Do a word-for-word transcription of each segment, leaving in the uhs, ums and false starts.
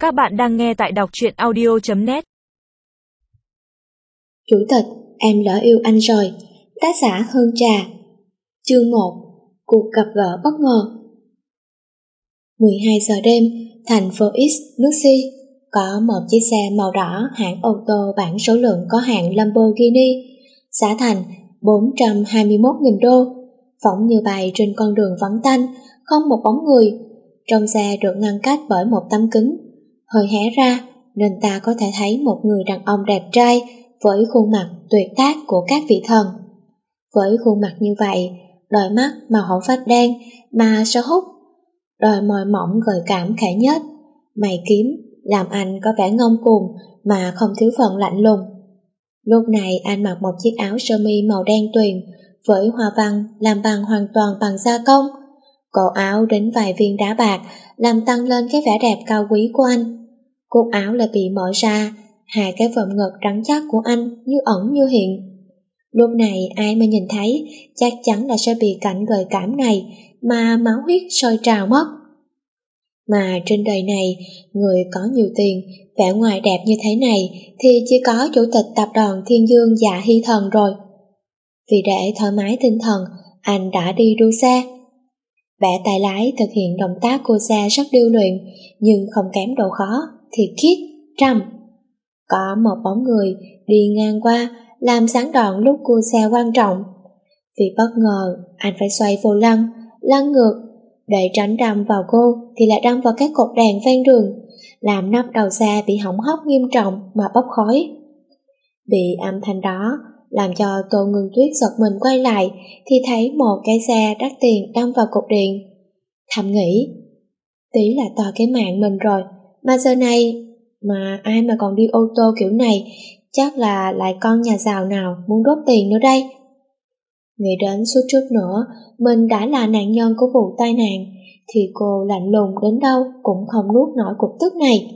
Các bạn đang nghe tại đọc truyện audio chấm net. Chủ tịch, em lỡ yêu anh rồi. Tác giả Hương Trà. Chương một. Cuộc gặp gỡ bất ngờ. mười hai giờ đêm, thành phố X, nước Si, có một chiếc xe màu đỏ hãng ô tô bản số lượng có hạn Lamborghini, giá thành bốn trăm hai mươi mốt nghìn đô, phóng như bay trên con đường vắng tanh, không một bóng người. Trong xe được ngăn cách bởi một tấm kính hơi hé ra, nên ta có thể thấy một người đàn ông đẹp trai với khuôn mặt tuyệt tác của các vị thần. Với khuôn mặt như vậy, đôi mắt màu hổ phách đen mà sâu hút, đôi môi mỏng gợi cảm khẽ nhếch, mày kiếm làm anh có vẻ ngông cuồng mà không thiếu phần lạnh lùng. Lúc này anh mặc một chiếc áo sơ mi màu đen tuyền với hoa văn làm bằng hoàn toàn bằng gia công. Cổ áo đến vài viên đá bạc làm tăng lên cái vẻ đẹp cao quý của anh. Cúc áo lại bị mở ra, hai cái vòm ngực trắng chắc của anh như ẩn như hiện. Lúc này ai mà nhìn thấy chắc chắn là sẽ bị cảnh gợi cảm này mà máu huyết sôi trào mất. Mà trên đời này, người có nhiều tiền, vẻ ngoài đẹp như thế này thì chỉ có chủ tịch tập đoàn Thiên Dương Dạ Hy Thần rồi. Vì để thoải mái tinh thần, anh đã đi đua xe. Bẻ tay lái thực hiện động tác cua xe rất điêu luyện, nhưng không kém độ khó thì khiết, trầm. Có một bóng người đi ngang qua làm sáng đòn lúc cua xe quan trọng. Vì bất ngờ, anh phải xoay vô lăng, lăn ngược, để tránh đâm vào cô thì lại đâm vào cái cột đèn ven đường, làm nắp đầu xe bị hỏng hóc nghiêm trọng mà bốc khói. Bị âm thanh đó làm cho Tô Ngưng Tuyết giật mình quay lại thì thấy một cái xe đắt tiền đâm vào cột điện. Thầm nghĩ, tí là to cái mạng mình rồi, mà giờ này mà ai mà còn đi ô tô kiểu này, chắc là lại con nhà giàu nào muốn đốt tiền nữa đây. Nghĩ đến suốt chút nữa mình đã là nạn nhân của vụ tai nạn thì cô lạnh lùng đến đâu cũng không nuốt nổi cục tức này.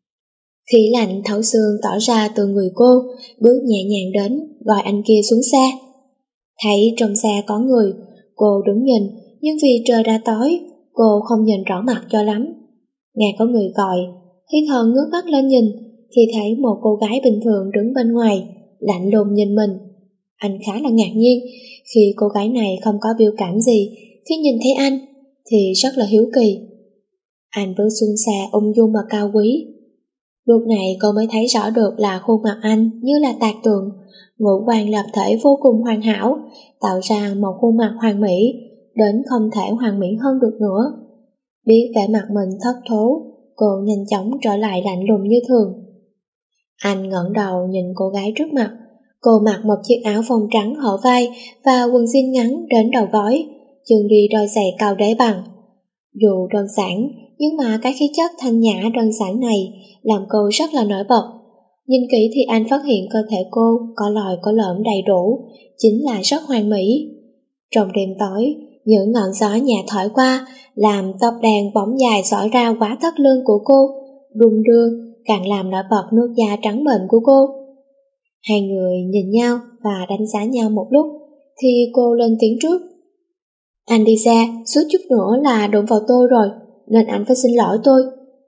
Khí lạnh thấu xương tỏ ra từ người cô, bước nhẹ nhàng đến gọi anh kia xuống xe. Thấy trong xe có người, cô đứng nhìn, nhưng vì trời đã tối, cô không nhìn rõ mặt cho lắm. Nghe có người gọi, Hy Thần ngước mắt lên nhìn thì thấy một cô gái bình thường đứng bên ngoài, lạnh lùng nhìn mình. Anh khá là ngạc nhiên khi cô gái này không có biểu cảm gì khi nhìn thấy anh, thì rất là hiếu kỳ. Anh bước xuống xe ung dung mà cao quý. Lúc này cô mới thấy rõ được là khuôn mặt anh như là tạc tượng, ngũ quan lập thể vô cùng hoàn hảo, tạo ra một khuôn mặt hoàn mỹ, đến không thể hoàn mỹ hơn được nữa. Biết vẻ mặt mình thất thố, cô nhanh chóng trở lại lạnh lùng như thường. Anh ngẩng đầu nhìn cô gái trước mặt. Cô mặc một chiếc áo phông trắng hở vai và quần jean ngắn đến đầu gối, chân đi đôi giày cao đế bằng. Dù đơn giản, nhưng mà cái khí chất thanh nhã đơn giản này làm cô rất là nổi bật. Nhìn kỹ thì anh phát hiện cơ thể cô có lồi có lõm đầy đủ, chính là rất hoàn mỹ. Trong đêm tối, những ngọn gió nhẹ thổi qua làm tóc đen bóng dài xõa ra quá thắt lưng của cô, đung đưa càng làm nổi bật nước da trắng bệch của cô. Hai người nhìn nhau và đánh giá nhau một lúc thì cô lên tiếng trước. Anh đi xe, suốt chút nữa là đụng vào tôi rồi, nên anh phải xin lỗi tôi.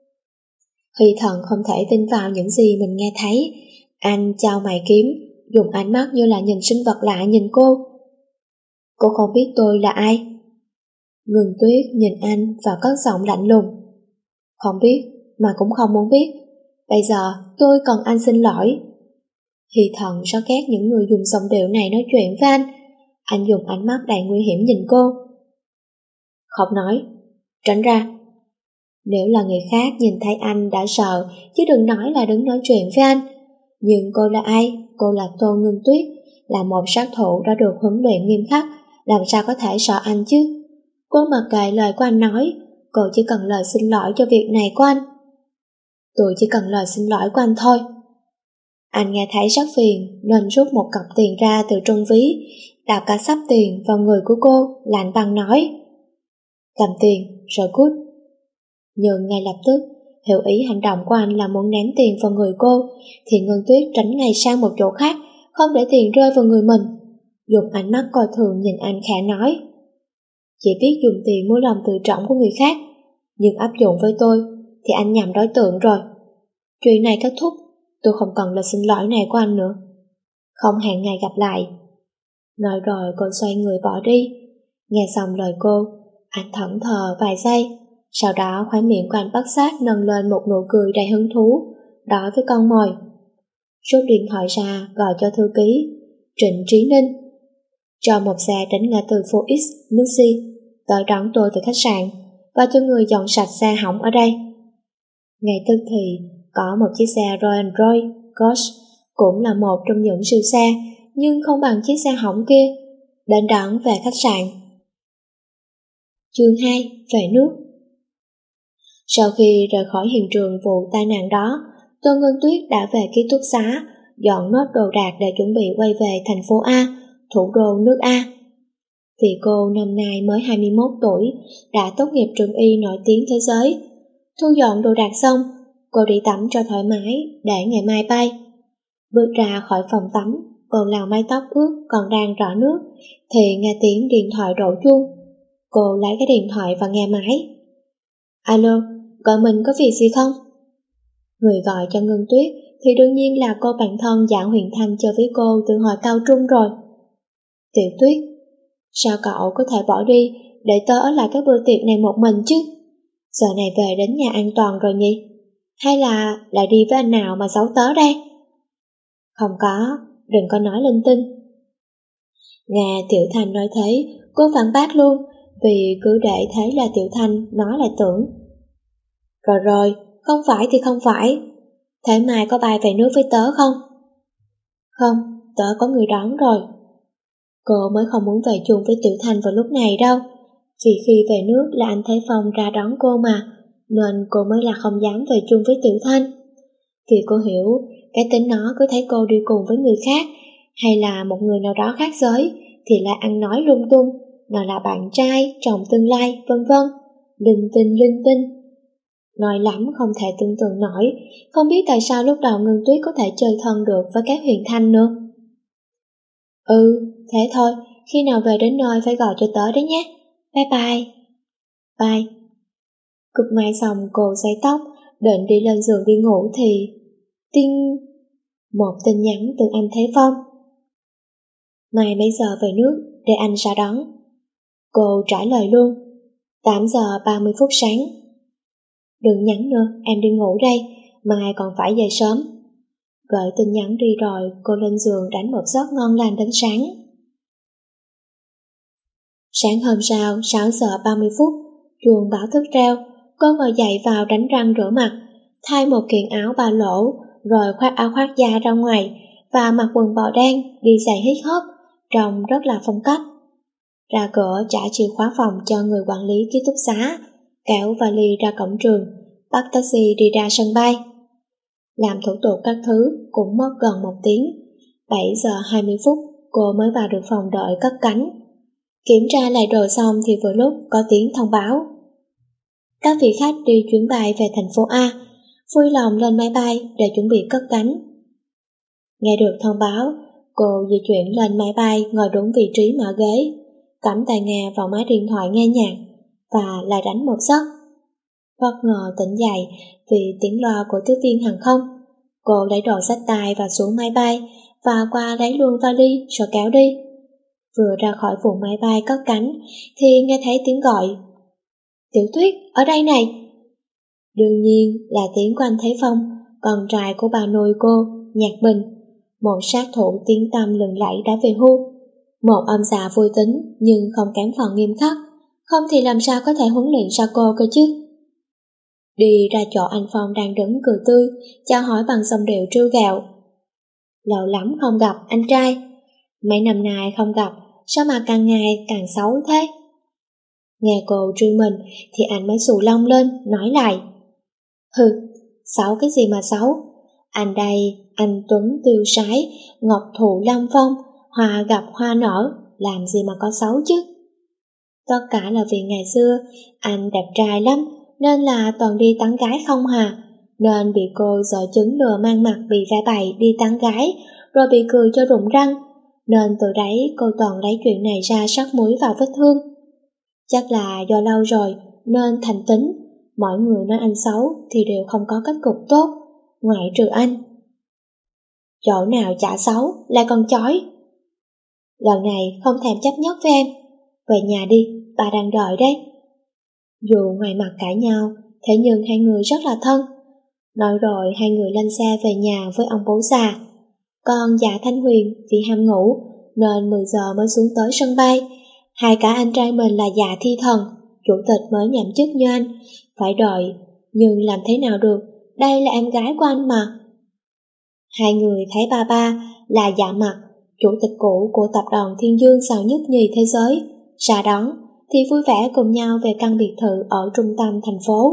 Hy Thần không thể tin vào những gì mình nghe thấy. Anh chau mày kiếm, dùng ánh mắt như là nhìn sinh vật lạ nhìn cô. Cô không biết tôi là ai? Ngừng Tuyết nhìn anh và cất giọng lạnh lùng. Không biết, mà cũng không muốn biết. Bây giờ tôi cần anh xin lỗi. Hy Thần rất ghét những người dùng giọng điệu này nói chuyện với anh. Anh dùng ánh mắt đầy nguy hiểm nhìn cô. Không nói, tránh ra. Nếu là người khác nhìn thấy anh đã sợ, chứ đừng nói là đứng nói chuyện với anh. Nhưng cô là ai? Cô là Tô Ngưng Tuyết, là một sát thủ đã được huấn luyện nghiêm khắc, làm sao có thể sợ anh chứ? Cô mặc kệ lời của anh nói, cô chỉ cần lời xin lỗi cho việc này của anh. Tôi chỉ cần lời xin lỗi của anh thôi. Anh nghe thấy rất phiền nên rút một cọc tiền ra từ trong ví, đạp cả xấp tiền vào người của cô, lạnh băng nói. Cầm tiền rồi cút. Nhưng ngay lập tức hiểu ý hành động của anh là muốn ném tiền vào người cô thì Ngân Tuyết tránh ngay sang một chỗ khác, không để tiền rơi vào người mình. Dùng ánh mắt coi thường nhìn anh khẽ nói. Chỉ biết dùng tiền mua lòng tự trọng của người khác, nhưng áp dụng với tôi thì anh nhầm đối tượng rồi. Chuyện này kết thúc, tôi không cần lời xin lỗi này của anh nữa. Không hẹn ngày gặp lại. Nói rồi cô xoay người bỏ đi. Nghe xong lời cô, anh thẫn thờ vài giây. Sau đó khóe miệng của anh bất giác nâng lên một nụ cười đầy hứng thú, đối với con mồi. Rút điện thoại ra gọi cho thư ký Trịnh Trí Ninh, cho một xe đến ngã tư phố X, Lucy, tới đón tôi về khách sạn và cho người dọn sạch xe hỏng ở đây. Ngay tức thì có một chiếc xe Rolls Royce Ghost, cũng là một trong những siêu xe nhưng không bằng chiếc xe hỏng kia, đến đón về khách sạn. Chương hai. Về nước. Sau khi rời khỏi hiện trường vụ tai nạn đó, Tô Ngân Tuyết đã về ký túc xá, dọn nốt đồ đạc để chuẩn bị quay về thành phố A, thủ đô nước A. Vì cô năm nay mới hai mươi mốt tuổi, đã tốt nghiệp trường y nổi tiếng thế giới. Thu dọn đồ đạc xong, cô đi tắm cho thoải mái để ngày mai bay. Bước ra khỏi phòng tắm, cô lau mái tóc ướt còn đang rã nước, thì nghe tiếng điện thoại đổ chuông. Cô lấy cái điện thoại và nghe máy. Alo, gọi mình có việc gì không? Người gọi cho Ngân Tuyết thì đương nhiên là cô bạn thân Dạ Huyền Thanh chơi với cô từ hồi cao trung rồi. Tiểu Tuyết, sao cậu có thể bỏ đi để tớ ở lại cái bữa tiệc này một mình chứ? Giờ này về đến nhà an toàn rồi nhỉ? Hay là lại đi với anh nào mà giấu tớ đây? Không có, đừng có nói linh tinh. Nghe Tiểu Thanh nói thế, cô phản bác luôn, vì cứ để thế là Tiểu Thanh nói lại tưởng. Rồi rồi, không phải thì không phải. Thế mai có bay về nước với tớ không? Không, tớ có người đón rồi. Cô mới không muốn về chung với Tiểu Thanh vào lúc này đâu, vì khi về nước là anh Thế Phong ra đón cô mà, nên cô mới là không dám về chung với Tiểu Thanh. Vì cô hiểu, cái tính nó cứ thấy cô đi cùng với người khác, hay là một người nào đó khác giới, thì lại ăn nói lung tung, nào là bạn trai, chồng tương lai, vân vân, linh tinh linh tinh. Nói lắm không thể tưởng tượng nổi, không biết tại sao lúc đầu Ngân Tuyết có thể chơi thân được với cái Huyền Thanh nữa. Ừ, thế thôi, khi nào về đến nơi phải gọi cho tớ đấy nhé. Bye bye. Bye. Cụp may xong cô giấy tóc, định đi lên giường đi ngủ thì... Tinh... Một tin nhắn từ anh Thế Phong. Mai mấy giờ về nước để anh ra đón? Cô trả lời luôn. tám giờ ba mươi phút sáng. Đừng nhắn nữa, em đi ngủ đây, mai còn phải dậy sớm. Gửi tin nhắn đi rồi, cô lên giường đánh một giấc ngon lành đến sáng. Sáng hôm sau, sáu giờ ba mươi phút, chuông báo thức reo, cô ngồi dậy vào đánh răng rửa mặt, thay một kiện áo ba lỗ, rồi khoác áo khoác da ra ngoài, và mặc quần bò đen, đi giày hip hop, trông rất là phong cách. Ra cửa trả chìa khóa phòng cho người quản lý ký túc xá, kéo vali ra cổng trường, bắt taxi đi ra sân bay. Làm thủ tục các thứ cũng mất gần một tiếng. bảy giờ hai mươi phút cô mới vào được phòng đợi cất cánh. Kiểm tra lại đồ xong thì vừa lúc có tiếng thông báo. Các vị khách đi chuyến bay về thành phố A, vui lòng lên máy bay để chuẩn bị cất cánh. Nghe được thông báo, cô di chuyển lên máy bay ngồi đúng vị trí mở ghế, cắm tai nghe vào máy điện thoại nghe nhạc và lại đánh một giấc. Bất ngờ tỉnh dậy vì tiếng loa của tiếp viên hàng không. Cô lấy đồ xách tay và xuống máy bay và qua lấy luôn vali rồi kéo đi. Vừa ra khỏi vùng máy bay cất cánh thì nghe thấy tiếng gọi. Tiểu Tuyết, ở đây này. Đương nhiên là tiếng của anh Thế Phong, con trai của bà nội cô, Nhạc Bình. Một sát thủ tiếng tăm lừng lẫy đã về hưu. Một ông già vui tính nhưng không kém phần nghiêm khắc, không thì làm sao có thể huấn luyện ra cô cơ chứ. Đi ra chỗ anh Phong đang đứng cười tươi, chào hỏi bằng giọng điệu trêu ghẹo. Lâu lắm không gặp anh trai, mấy năm nay không gặp, sao mà càng ngày càng xấu thế? Nghe cô trêu mình thì anh mới xù lông lên, nói lại. Hừ, xấu cái gì mà xấu? Anh đây, anh Tuấn tiêu sái, ngọc thụ lâm phong, hoa gặp hoa nở, làm gì mà có xấu chứ? Tất cả là vì ngày xưa anh đẹp trai lắm, nên là toàn đi tán gái không hà, nên bị cô dở chứng lừa mang mặt bị vẽ bày đi tán gái, rồi bị cười cho rụng răng, nên từ đấy cô toàn lấy chuyện này ra sắc muối vào vết thương. Chắc là do lâu rồi nên thành tính, Mọi người nói anh xấu thì đều không có kết cục tốt, ngoại trừ anh. Chỗ nào chả xấu, lại còn chói. Lần này không thèm chấp nhất với em. Về nhà đi, bà đang đợi đấy. Dù ngoài mặt cãi nhau, thế nhưng hai người rất là thân. Nói rồi hai người lên xe về nhà với ông bố già. Còn Dạ Thanh Huyền vì ham ngủ nên mười giờ mới xuống tới sân bay. Hai cả anh trai mình là Dạ Thi Thần, chủ tịch mới nhậm chức như anh, phải đợi, nhưng làm thế nào được, đây là em gái của anh mà. Hai người thấy ba ba là Dạ Mặt, chủ tịch cũ của tập đoàn Thiên Dương giàu nhất nhì thế giới, ra đón thì vui vẻ cùng nhau về căn biệt thự ở trung tâm thành phố.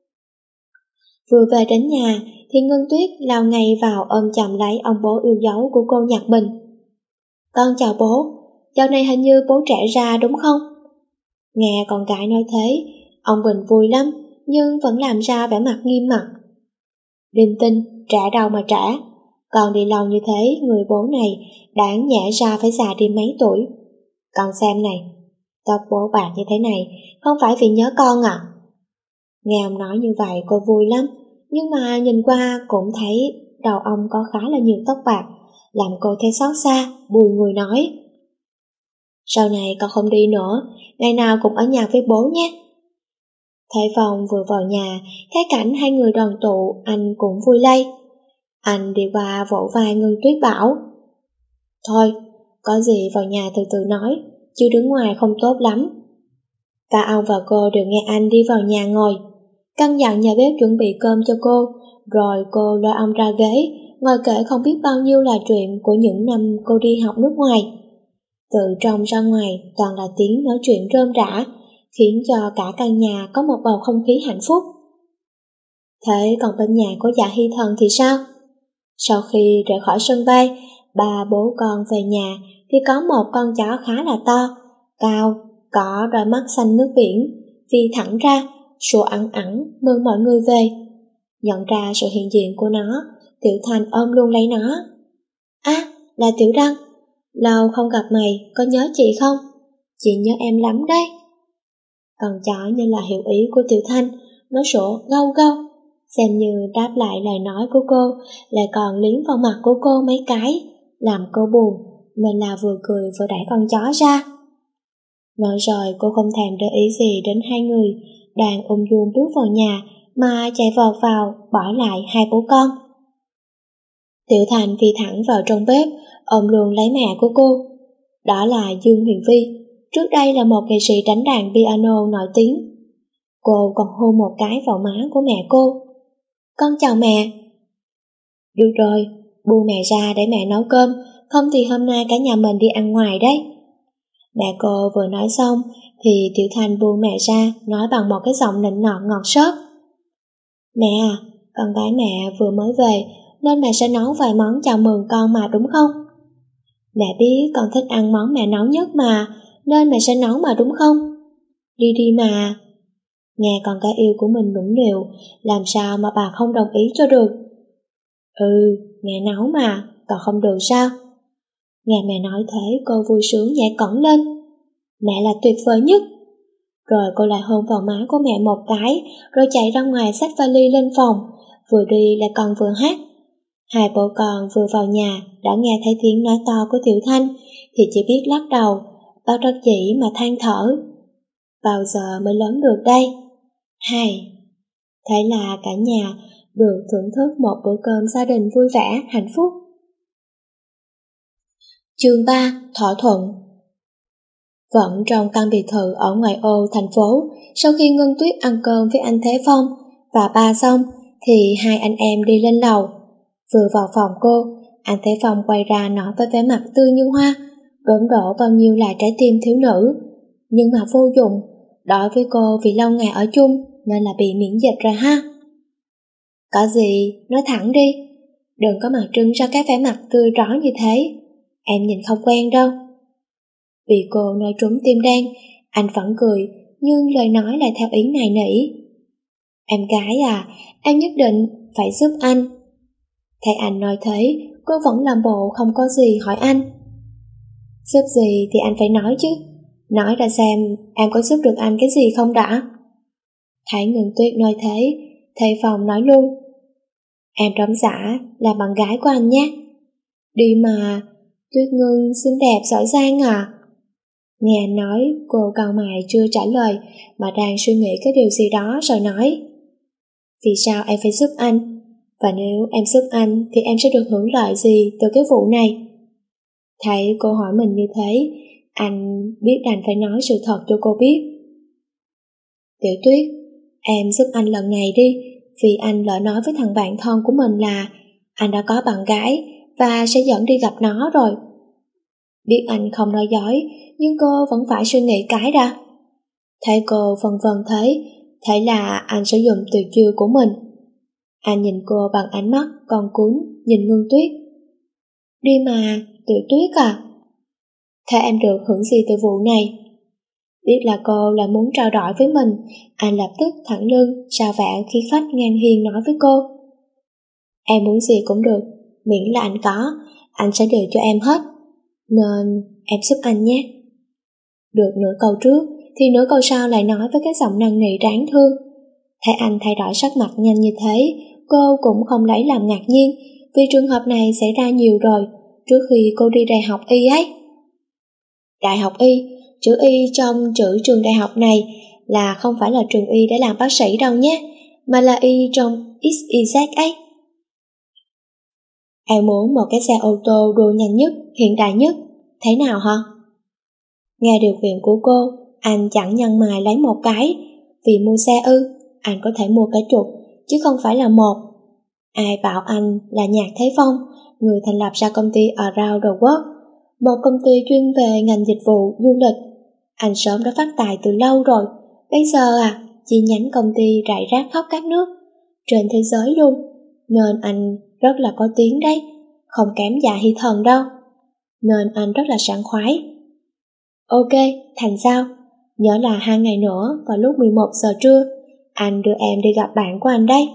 Vừa về đến nhà thì Ngân Tuyết lao ngay vào ôm chầm lấy ông bố yêu dấu của cô Nhật Bình. Con chào bố, dạo này hình như bố trẻ ra đúng không? Nghe con gái nói thế, ông Bình vui lắm, nhưng vẫn làm ra vẻ mặt nghiêm mặt. Đinh Tinh, trẻ đâu mà trẻ, con đi lâu như thế, người bố này đáng nhẽ ra phải già đi mấy tuổi. Con xem này, tóc bố bạc như thế này, không phải vì nhớ con à? Nghe ông nói như vậy cô vui lắm, nhưng mà nhìn qua cũng thấy đầu ông có khá là nhiều tóc bạc, làm cô thấy xót xa, bùi ngùi nói. Sau này con không đi nữa, ngày nào cũng ở nhà với bố nhé. Thế Phong vừa vào nhà, thấy cảnh hai người đoàn tụ, anh cũng vui lây. Anh đi qua vỗ vai Ngân Tuyết bảo, thôi, có gì vào nhà từ từ nói, chứ đứng ngoài không tốt lắm. Cả ông và cô đều nghe anh đi vào nhà ngồi, căn dặn nhà bếp chuẩn bị cơm cho cô, rồi cô lôi ông ra ghế, ngồi kể không biết bao nhiêu là chuyện của những năm cô đi học nước ngoài. Từ trong ra ngoài toàn là tiếng nói chuyện rôm rả, khiến cho cả căn nhà có một bầu không khí hạnh phúc. Thế còn bên nhà của Dạ Hy Thần thì sao? Sau khi rời khỏi sân bay, ba bố con về nhà thì có một con chó khá là to, cao, có đôi mắt xanh nước biển, phi thẳng ra, sủa ẳng ẳng mừng mọi người về. Nhận ra sự hiện diện của nó, Tiểu Thành ôm luôn lấy nó. À, là Tiểu Đăng, lâu không gặp mày, có nhớ chị không? Chị nhớ em lắm đấy. Con chó như là hiểu ý của Tiểu Thanh, nó sủa gâu gâu, xem như đáp lại lời nói của cô, lại còn liếm vào mặt của cô mấy cái, làm cô buồn, nên là vừa cười vừa đẩy con chó ra. Nói rồi cô không thèm để ý gì đến hai người đang ung dung bước vào nhà mà chạy vọt vào bỏ lại hai bố con. Tiểu Thành phi thẳng vào trong bếp, ôm luôn lấy mẹ của cô. Đó là Dương Huyền Vi, trước đây là một nghệ sĩ đánh đàn piano nổi tiếng. Cô còn hôn một cái vào má của mẹ cô. Con chào mẹ. Được rồi, buông mẹ ra để mẹ nấu cơm, không thì hôm nay cả nhà mình đi ăn ngoài đấy. Mẹ cô vừa nói xong thì Tiểu Thanh buông mẹ ra, nói bằng một cái giọng nịnh nọt ngọt xớt. Mẹ à, con gái mẹ vừa mới về nên mẹ sẽ nấu vài món chào mừng con mà đúng không? Mẹ biết con thích ăn món mẹ nấu nhất mà, nên mẹ sẽ nấu mà đúng không? Đi đi mà. Nghe con gái yêu của mình nũng nịu, làm sao mà bà không đồng ý cho được? Ừ, mẹ nấu mà, còn không được sao? Nghe mẹ nói thế cô vui sướng nhảy cẫng lên. Mẹ là tuyệt vời nhất. Rồi cô lại hôn vào má của mẹ một cái, rồi chạy ra ngoài xách vali lên phòng, vừa đi lại còn vừa hát. Hai bố con vừa vào nhà đã nghe thấy tiếng nói to của Tiểu Thanh thì chỉ biết lắc đầu, bác đắc dĩ mà than thở. Bao giờ mới lớn được đây? Hai. Thế là cả nhà được thưởng thức một bữa cơm gia đình vui vẻ, hạnh phúc. Chương ba. Thỏa thuận. Vẫn trong căn biệt thự ở ngoại ô thành phố, sau khi Ngân Tuyết ăn cơm với anh Thế Phong và ba xong thì hai anh em đi lên lầu. Vừa vào phòng cô, anh Thế Phong quay ra nói với vẻ mặt tươi như hoa, đổn đổ bao nhiêu là trái tim thiếu nữ. Nhưng mà vô dụng, đối với cô vì lâu ngày ở chung nên là bị miễn dịch rồi ha. Có gì, nói thẳng đi, đừng có mà trưng ra cái vẻ mặt tươi rõ như thế, em nhìn không quen đâu. Vì cô nói trúng tim đen, anh vẫn cười, nhưng lời nói lại theo ý nài nỉ. Em gái à, em nhất định phải giúp anh. Thấy anh nói thế, cô vẫn làm bộ không có gì hỏi anh. Giúp gì thì anh phải nói chứ, nói ra xem em có giúp được anh cái gì không đã. Thấy Ngân Tuyết nói thế, thầy phòng nói luôn: Em trống xả là bạn gái của anh nhé. Đi mà, Tuyết Ngân xinh đẹp giỏi giang à? Nghe anh nói, cô cau mày chưa trả lời mà đang suy nghĩ cái điều gì đó rồi nói: Vì sao em phải giúp anh? Và nếu em giúp anh thì em sẽ được hưởng lợi gì từ cái vụ này? Thấy cô hỏi mình như thế, anh biết đành phải nói sự thật cho cô biết. Tiểu Tuyết, em giúp anh lần này đi, vì anh lỡ nói với thằng bạn thân của mình là anh đã có bạn gái và sẽ dẫn đi gặp nó rồi. Biết anh không nói dối, nhưng cô vẫn phải suy nghĩ cái đã. Thấy cô vân vân thế, thế là anh sử dụng tuyệt chiêu của mình. Anh nhìn cô bằng ánh mắt còn cuốn nhìn Ngân Tuyết. Đi mà, Tiểu Tuyết à? Thế em được hưởng gì từ vụ này? Biết là cô là muốn trao đổi với mình, anh lập tức thẳng lưng, sao vả khí phách ngang hiên nói với cô: Em muốn gì cũng được, miễn là anh có, anh sẽ đều cho em hết. Nên em giúp anh nhé. Được nửa câu trước thì nửa câu sau lại nói với cái giọng năn nỉ đáng thương. Thấy anh thay đổi sắc mặt nhanh như thế, cô cũng không lấy làm ngạc nhiên, vì trường hợp này xảy ra nhiều rồi, trước khi cô đi đại học y ấy. Đại học y, chữ y trong chữ trường đại học này là không phải là trường y để làm bác sĩ đâu nhé, mà là y trong ích i zét ấy. Em muốn một cái xe ô tô đua nhanh nhất, hiện đại nhất, thế nào hả? Nghe điều kiện của cô, anh chẳng nhăn mày lấy một cái. Vì mua xe ư, anh có thể mua cả chục, chứ không phải là một. Ai bảo anh là Nhạc Thế Phong, người thành lập ra công ty Around the World, một công ty chuyên về ngành dịch vụ du lịch. Anh sớm đã phát tài từ lâu rồi, bây giờ à, chi nhánh công ty rải rác khắp các nước, trên thế giới luôn, nên anh rất là có tiếng đấy, không kém Dạ Hy Thần đâu. Nên anh rất là sảng khoái. Ok, thành sao? Nhớ là hai ngày nữa vào lúc mười một giờ trưa, anh đưa em đi gặp bạn của anh đấy.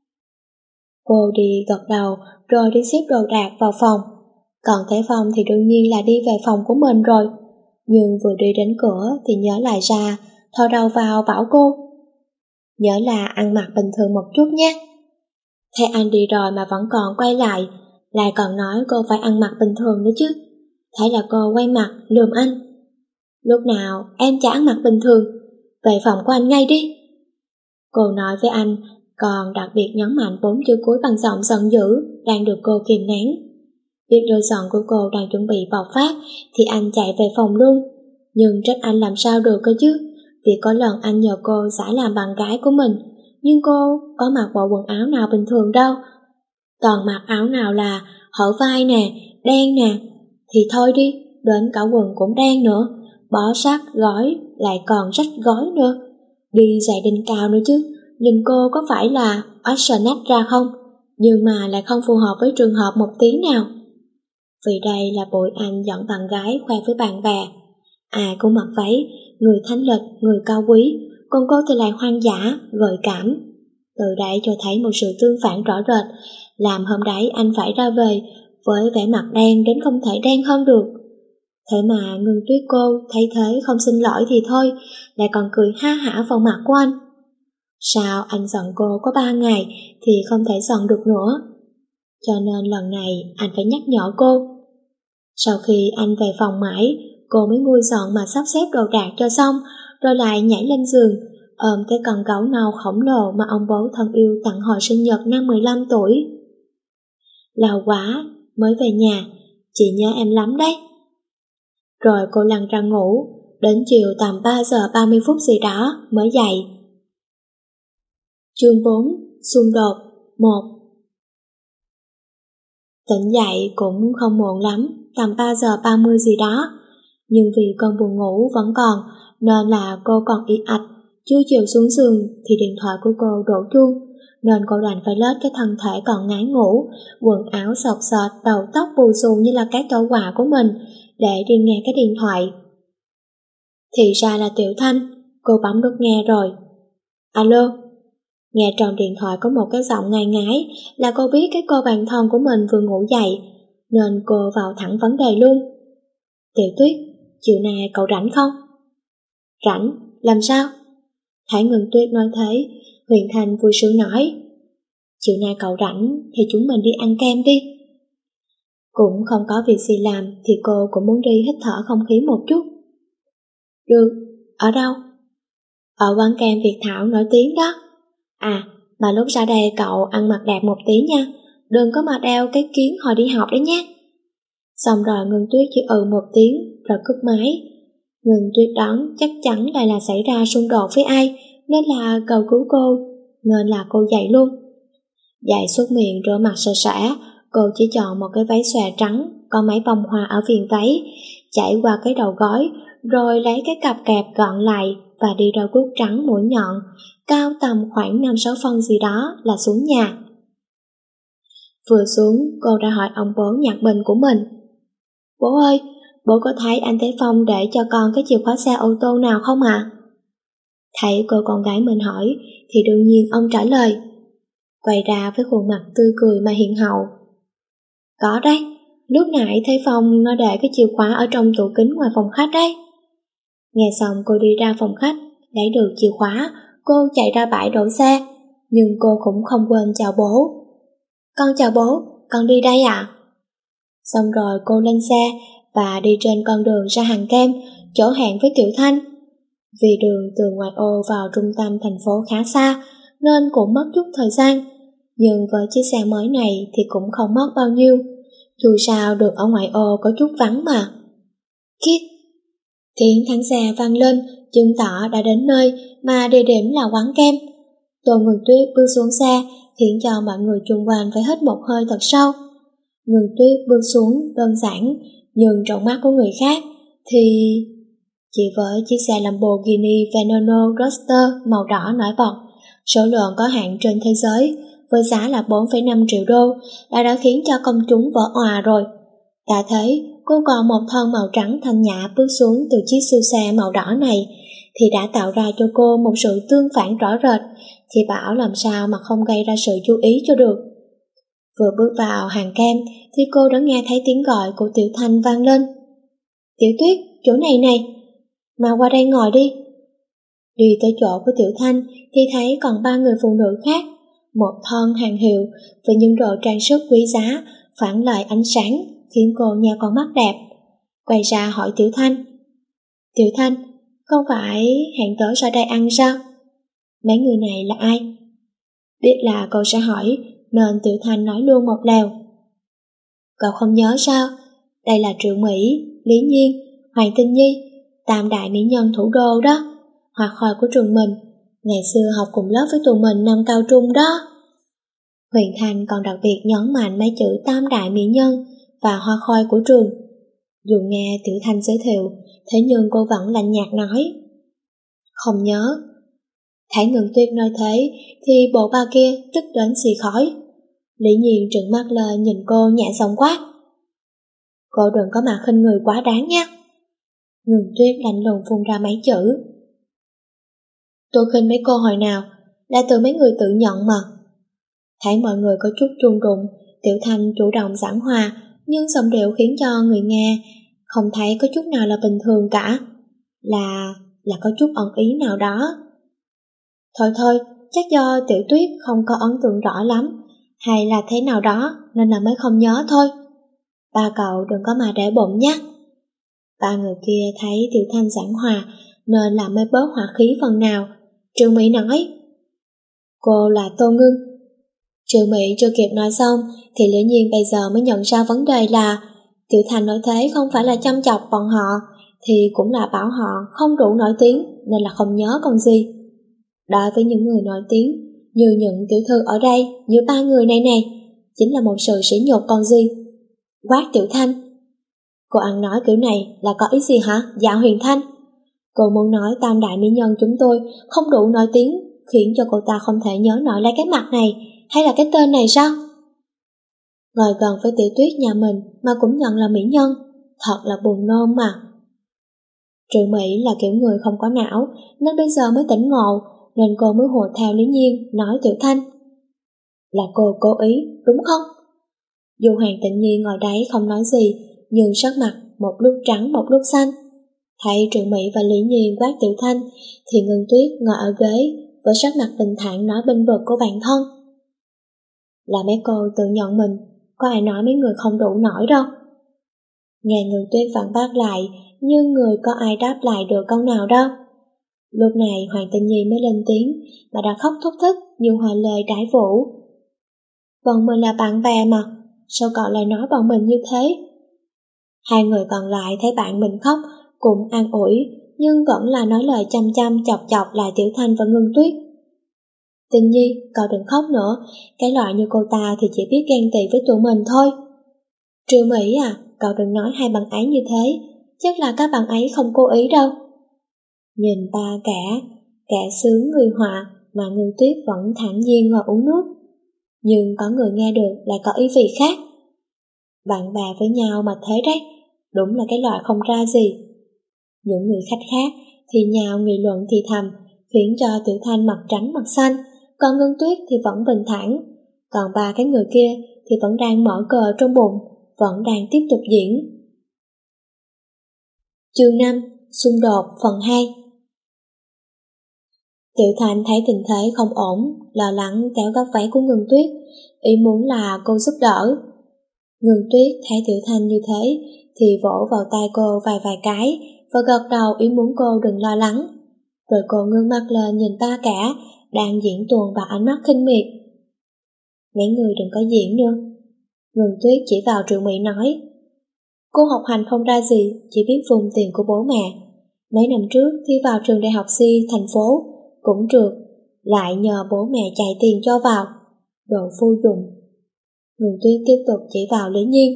Cô đi gật đầu rồi đi xếp đồ đạc vào phòng. Còn Thế Phong thì đương nhiên là đi về phòng của mình rồi. Nhưng vừa đi đến cửa thì nhớ lại ra, thò đầu vào bảo cô: Nhớ là ăn mặc bình thường một chút nhé. Thế anh đi rồi mà vẫn còn quay lại, lại còn nói cô phải ăn mặc bình thường nữa chứ. Thế là cô quay mặt lườm anh: Lúc nào em chả ăn mặc bình thường, về phòng của anh ngay đi. Cô nói với anh, còn đặc biệt nhấn mạnh bốn chữ cuối bằng giọng giận dữ đang được cô kìm nén. Biết đôi giận của cô đang chuẩn bị bộc phát thì anh chạy về phòng luôn. Nhưng trách anh làm sao được cơ chứ, vì có lần anh nhờ cô giả làm bạn gái của mình, nhưng cô có mặc bộ quần áo nào bình thường đâu. Toàn mặc áo nào là hở vai nè, đen nè, thì thôi đi, đến cả quần cũng đen nữa, bó sát gói lại còn rách gói nữa, đi giày đinh cao nữa chứ. Nhìn cô có phải là Oxford ra không, nhưng mà lại không phù hợp với trường hợp một tí nào. Vì đây là buổi anh dẫn bạn gái khoe với bạn bè, ai cũng mặc váy, người thanh lịch, người cao quý, còn cô thì lại hoang dã, gợi cảm. Từ đây cho thấy một sự tương phản rõ rệt, làm hôm đấy anh phải ra về với vẻ mặt đen đến không thể đen hơn được. Thế mà Ngân Tuyết cô thấy thế không xin lỗi thì thôi, lại còn cười ha hả vào mặt của anh. Sao anh giận cô có ba ngày thì không thể giận được nữa. Cho nên lần này anh phải nhắc nhở cô. Sau khi anh về phòng mãi, cô mới nguôi giận mà sắp xếp đồ đạc cho xong, rồi lại nhảy lên giường, ôm cái con gấu nâu khổng lồ mà ông bố thân yêu tặng hồi sinh nhật năm mười lăm tuổi. Lâu quá, mới về nhà, chị nhớ em lắm đấy. Rồi cô lăn ra ngủ, đến chiều tầm ba giờ ba mươi phút gì đó mới dậy. Chương bốn. Xung đột một. Tỉnh dậy cũng không muộn lắm, tầm ba giờ ba mươi gì đó, nhưng vì cơn buồn ngủ vẫn còn, nên là cô còn ị ạch, chưa chịu xuống giường thì điện thoại của cô đổ chuông, nên cô đành phải lết cái thân thể còn ngái ngủ, quần áo sột soạt, đầu tóc bù xù như là cái tổ quà của mình, để đi nghe cái điện thoại. Thì ra là Tiểu Thanh, cô bấm nút nghe rồi. Alo. Nghe trong điện thoại có một cái giọng ngai ngái là cô biết cái cô bạn thân của mình vừa ngủ dậy, nên cô vào thẳng vấn đề luôn. Tiểu Tuyết, chiều nay cậu rảnh không? Rảnh, làm sao? Thải Ngân Tuyết nói thế, Huyền Thanh vui sướng nói, chiều nay cậu rảnh thì chúng mình đi ăn kem đi. Cũng không có việc gì làm thì cô cũng muốn đi hít thở không khí một chút. Được, ở đâu? Ở quán kem Việt Thảo nổi tiếng đó. À, mà lúc ra đây cậu ăn mặc đẹp một tí nha, đừng có mà đeo cái kiến hồi đi học đấy nhé. Xong rồi Ngân Tuyết chỉ ừ một tiếng rồi cúp máy. Ngân Tuyết đoán chắc chắn lại là xảy ra xung đột với ai, nên là cầu cứu cô, nên là cô dậy luôn. Dậy xuất miệng rửa mặt sạch sẽ, cô chỉ chọn một cái váy xòe trắng, có mấy bông hoa ở viền váy, chảy qua cái đầu gối, rồi lấy cái cặp kẹp gọn lại và đi đôi guốc trắng mũi nhọn, cao tầm khoảng năm sáu phân gì đó là xuống nhà. Vừa xuống, cô đã hỏi ông bố nhạc bình của mình. Bố ơi, bố có thấy anh Thế Phong để cho con cái chìa khóa xe ô tô nào không ạ? À? Thấy cô con gái mình hỏi, thì đương nhiên ông trả lời. Quay ra với khuôn mặt tươi cười mà hiền hậu. Có đấy, lúc nãy Thế Phong nó để cái chìa khóa ở trong tủ kính ngoài phòng khách đấy. Nghe xong cô đi ra phòng khách, lấy được chìa khóa, cô chạy ra bãi đổ xe, nhưng cô cũng không quên chào bố. Con chào bố, con đi đây ạ. À? Xong rồi cô lên xe và đi trên con đường ra hàng kem, chỗ hẹn với Tiểu Thanh. Vì đường từ ngoại ô vào trung tâm thành phố khá xa, nên cũng mất chút thời gian. Nhưng với chiếc xe mới này thì cũng không mất bao nhiêu. Dù sao đường ở ngoại ô có chút vắng mà. Kiết! Tiếng thắng xe vang lên, chứng tỏ đã đến nơi mà địa điểm là quán kem. Tô Ngân Tuyết bước xuống xe, khiến cho mọi người chung quanh phải hít một hơi thật sâu. Ngân Tuyết bước xuống đơn giản, nhưng trong mắt của người khác thì chỉ với chiếc xe Lamborghini Veneno Roadster màu đỏ nổi bật, số lượng có hạn trên thế giới, với giá là bốn phẩy năm triệu đô, đã đã khiến cho công chúng vỡ òa rồi. Ta thấy cô còn một thân màu trắng thanh nhã bước xuống từ chiếc siêu xe màu đỏ này, thì đã tạo ra cho cô một sự tương phản rõ rệt, thì bảo làm sao mà không gây ra sự chú ý cho được. Vừa bước vào hàng kem thì cô đã nghe thấy tiếng gọi của Tiểu Thanh vang lên. Tiểu Tuyết, chỗ này này, mà qua đây ngồi đi. Đi tới chỗ của Tiểu Thanh thì thấy còn ba người phụ nữ khác, một thân hàng hiệu với những đồ trang sức quý giá phản lại ánh sáng, khiến cô nheo con mắt đẹp. Quay ra hỏi Tiểu Thanh. Tiểu Thanh, không phải hẹn tới ra đây ăn sao? Mấy người này là ai? Biết là cô sẽ hỏi, nên Tiểu Thanh nói luôn một lèo. Cậu không nhớ sao? Đây là Triệu Mỹ, Lý Nhiên, Hoàng Tinh Nhi, tam đại mỹ nhân thủ đô đó, hoa khôi của trường mình, ngày xưa học cùng lớp với tụi mình năm cao trung đó. Huyền Thanh còn đặc biệt nhấn mạnh mấy chữ tam đại mỹ nhân và hoa khôi của trường. Dù nghe Tiểu Thanh giới thiệu, thế nhưng cô vẫn lạnh nhạt nói. Không nhớ. Thải Ngân Tuyết nói thế thì bộ ba kia tức đến xì khói. Lý Nhiên trừng mắt lên nhìn cô nhẹ giọng quát. Cô đừng có mà khinh người quá đáng nhé. Ngân Tuyết lạnh lùng phun ra mấy chữ. Tôi khinh mấy cô hồi nào, là từ mấy người tự nhận mà. Thấy mọi người có chút run rụng, Tiểu Thanh chủ động giảng hòa, nhưng giọng điệu khiến cho người nghe không thấy có chút nào là bình thường cả. Là... là có chút ẩn ý nào đó. Thôi thôi, chắc do Tiểu Tuyết không có ấn tượng rõ lắm, hay là thế nào đó nên là mới không nhớ thôi. Ba cậu đừng có mà để bụng nhé. Ba người kia thấy Tiểu Thanh giảng hòa nên là mới bớt hỏa khí phần nào. Trương Mỹ nói. Cô là Tô Ngưng. Trương Mỹ chưa kịp nói xong thì Lý Nhiên bây giờ mới nhận ra vấn đề là Tiểu Thanh nói thế không phải là chăm chọc bọn họ, thì cũng là bảo họ không đủ nổi tiếng nên là không nhớ còn gì. Đối với những người nổi tiếng như những tiểu thư ở đây, như ba người này này, chính là một sự sỉ nhục còn gì. Quát Tiểu Thanh. Cô ăn nói kiểu này là có ý gì hả, Dạ Huyền Thanh? Cô muốn nói tam đại mỹ nhân chúng tôi không đủ nổi tiếng, khiến cho cô ta không thể nhớ nổi lấy cái mặt này hay là cái tên này sao? Ngồi gần với Tiểu Tuyết nhà mình mà cũng nhận là mỹ nhân, thật là buồn nôn mà. Trừ Mỹ là kiểu người không có não, nên bây giờ mới tỉnh ngộ, nên cô mới hùa theo Lý Nhiên nói Tiểu Thanh. Là cô cố ý, đúng không? Dù Hoàng Tịnh Nhi ngồi đấy không nói gì, nhưng sắc mặt một lúc trắng một lúc xanh. Thấy Triệu Mỹ và Lý Nhiên quát Tiểu Thanh thì Ngân Tuyết ngồi ở ghế với sắc mặt bình thản nói bênh vực của bản thân. Là mấy cô tự nhận mình, có ai nói mấy người không đủ nổi đâu. Nghe Ngân Tuyết phản bác lại, nhưng người có ai đáp lại được câu nào đâu. Lúc này Hoàng Tinh Nhi mới lên tiếng, mà đã khóc thúc thích như hoa lê đái vũ. Bọn mình là bạn bè mà, sao cậu lại nói bọn mình như thế? Hai người còn lại thấy bạn mình khóc, cũng an ủi, nhưng vẫn là nói lời chăm chăm chọc chọc lại Tiểu Thanh và Ngân Tuyết. Tinh Nhi, cậu đừng khóc nữa, cái loại như cô ta thì chỉ biết ghen tị với tụi mình thôi. Triệu Mỹ à, cậu đừng nói hai bạn ấy như thế, chắc là các bạn ấy không cố ý đâu. Nhìn ba kẻ, kẻ sướng người họa mà Ngân Tuyết vẫn thản nhiên ngồi uống nước. Nhưng có người nghe được lại có ý vị khác. Bạn bè với nhau mà thế đấy, đúng là cái loại không ra gì. Những người khách khác thì nhào nghị luận thì thầm, khiến cho Tiểu Thanh mặt trắng mặt xanh, còn Ngân Tuyết thì vẫn bình thản. Còn ba cái người kia thì vẫn đang mở cờ trong bụng, vẫn đang tiếp tục diễn. Chương năm, xung đột phần hai. Tiểu Thanh thấy tình thế không ổn, lo lắng kéo góc váy của Ngân Tuyết, ý muốn là cô giúp đỡ. Ngân Tuyết thấy Tiểu Thanh như thế thì vỗ vào tay cô vài vài cái và gật đầu ý muốn cô đừng lo lắng. Rồi cô ngước mắt lên nhìn ba kẻ đang diễn tuồng bằng ánh mắt khinh miệt. Mấy người đừng có diễn nữa. Ngân Tuyết chỉ vào Triệu Mỹ nói, cô học hành không ra gì, chỉ biết vùng tiền của bố mẹ. Mấy năm trước thi vào trường đại học Si thành phố cũng trượt, lại nhờ bố mẹ chạy tiền cho vào. Đồ vô dụng. Ngân Tuyết tiếp tục chỉ vào Lý Nhiên.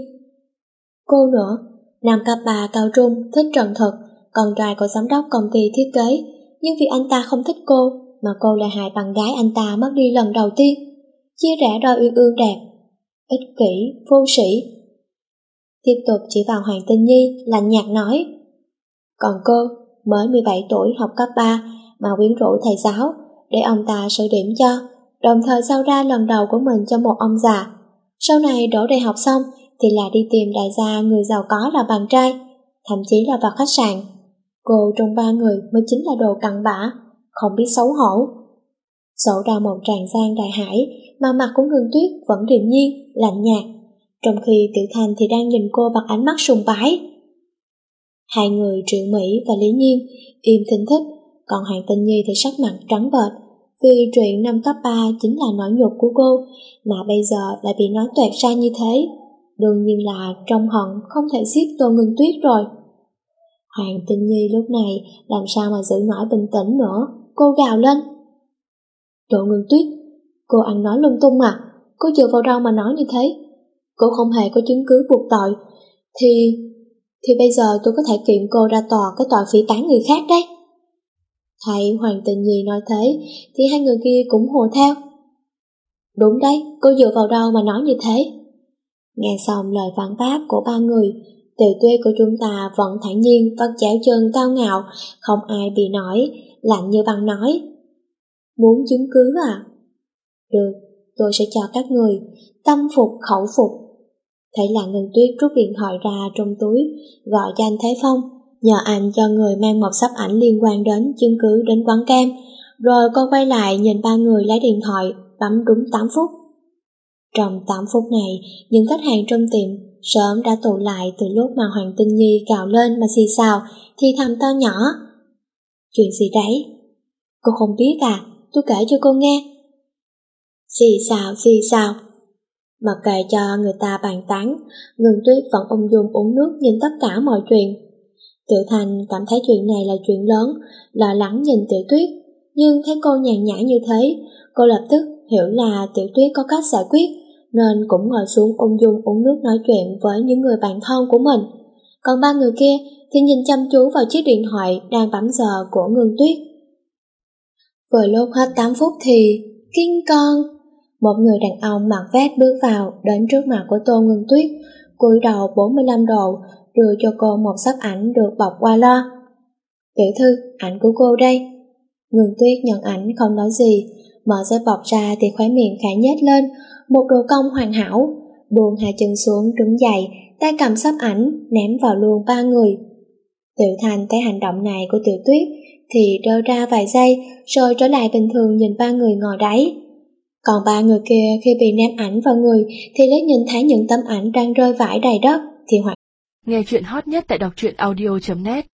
Cô nữa, năm cấp ba cao trung thích Trần Thực, con trai của giám đốc công ty thiết kế, nhưng vì anh ta không thích cô mà cô lại hại bạn gái anh ta mất đi lần đầu tiên. Chia rẽ đôi uyên ương đẹp, ích kỷ, vô sĩ. Tiếp tục chỉ vào Hoàng Tinh Nhi, lạnh nhạt nói, còn cô mới mười bảy tuổi học cấp ba mà quyến rũ thầy giáo để ông ta sửa điểm cho, đồng thời giao ra lần đầu của mình cho một ông già. Sau này đỗ đại học xong thì là đi tìm đại gia người giàu có là bạn trai, thậm chí là vào khách sạn. Cô trong ba người mới chính là đồ cặn bã, không biết xấu hổ. Sổ ra một tràng giang đại hải mà mặt của Ngân Tuyết vẫn điềm nhiên, lạnh nhạt, trong khi Tiểu Thanh thì đang nhìn cô bằng ánh mắt sùng bái. Hai người Triệu Mỹ và Lý Nhiên im thinh thích, còn Hoàng Tinh Nhi thì sắc mặt trắng bệch, vì chuyện năm cấp ba chính là nỗi nhục của cô, mà bây giờ lại bị nói toẹt ra như thế. Đương nhiên là trong hận không thể giết Tô Ngân Tuyết rồi. Hoàng Tinh Nhi lúc này làm sao mà giữ nổi bình tĩnh nữa, cô gào lên. Tô Ngân Tuyết, cô ăn nói lung tung à, cô dựa vào đâu mà nói như thế? Cô không hề có chứng cứ buộc tội, thì... thì bây giờ tôi có thể kiện cô ra tòa cái tội phỉ báng người khác đấy. Thấy Hoàng Tinh Nhi nói thế thì hai người kia cũng hùa theo. Đúng đấy, cô dựa vào đâu mà nói như thế? Nghe xong lời phản bác của ba người, Tiểu Tuyết của chúng ta vẫn thản nhiên vắt chéo chân cao ngạo, không ai bị nổi, lạnh như băng nói. Muốn chứng cứ à? Được, tôi sẽ cho các người tâm phục khẩu phục. Thấy là Ngân Tuyết rút điện thoại ra trong túi, gọi cho anh Thế Phong, nhờ anh cho người mang một sắp ảnh liên quan đến chứng cứ đến quán cam, rồi cô quay lại nhìn ba người lấy điện thoại, bấm đúng tám phút. Trong tám phút này, những khách hàng trong tiệm sớm đã tụ lại từ lúc mà Hoàng Tinh Nhi gào lên mà xì xào, thì thầm to nhỏ. Chuyện gì đấy? Cô không biết à, tôi kể cho cô nghe. Xì xào, xì xào. Mặc kệ cho người ta bàn tán, Ngân Tuyết vẫn ung dung uống nước nhìn tất cả mọi chuyện. Tiểu Thanh cảm thấy chuyện này là chuyện lớn, lo lắng nhìn Tiểu Tuyết, nhưng thấy cô nhàn nhã như thế, cô lập tức hiểu là Tiểu Tuyết có cách giải quyết, nên cũng ngồi xuống ung dung uống nước nói chuyện với những người bạn thân của mình. Còn ba người kia thì nhìn chăm chú vào chiếc điện thoại đang bấm giờ của Ngân Tuyết. Vừa lúc hết tám phút thì kinh con, một người đàn ông mặc vest bước vào đến trước mặt của Tô Ngân Tuyết, cúi đầu bốn mươi lăm độ, đưa cho cô một sắp ảnh được bọc qua loa. Tiểu thư, ảnh của cô đây. Ngân Tuyết nhận ảnh không nói gì, mở giấy bọc ra thì khóe miệng khẽ nhếch lên, một độ cong hoàn hảo, buông hai chân xuống đứng dậy, tay cầm sắp ảnh ném vào luôn ba người. Tiểu Thành thấy hành động này của Tiểu Tuyết thì đơ ra vài giây rồi trở lại bình thường nhìn ba người ngồi đấy. Còn ba người kia khi bị ném ảnh vào người thì lấy nhìn thấy những tấm ảnh đang rơi vãi đầy đất thì hoảng. Nghe chuyện hot nhất tại đọc truyện audio chấm net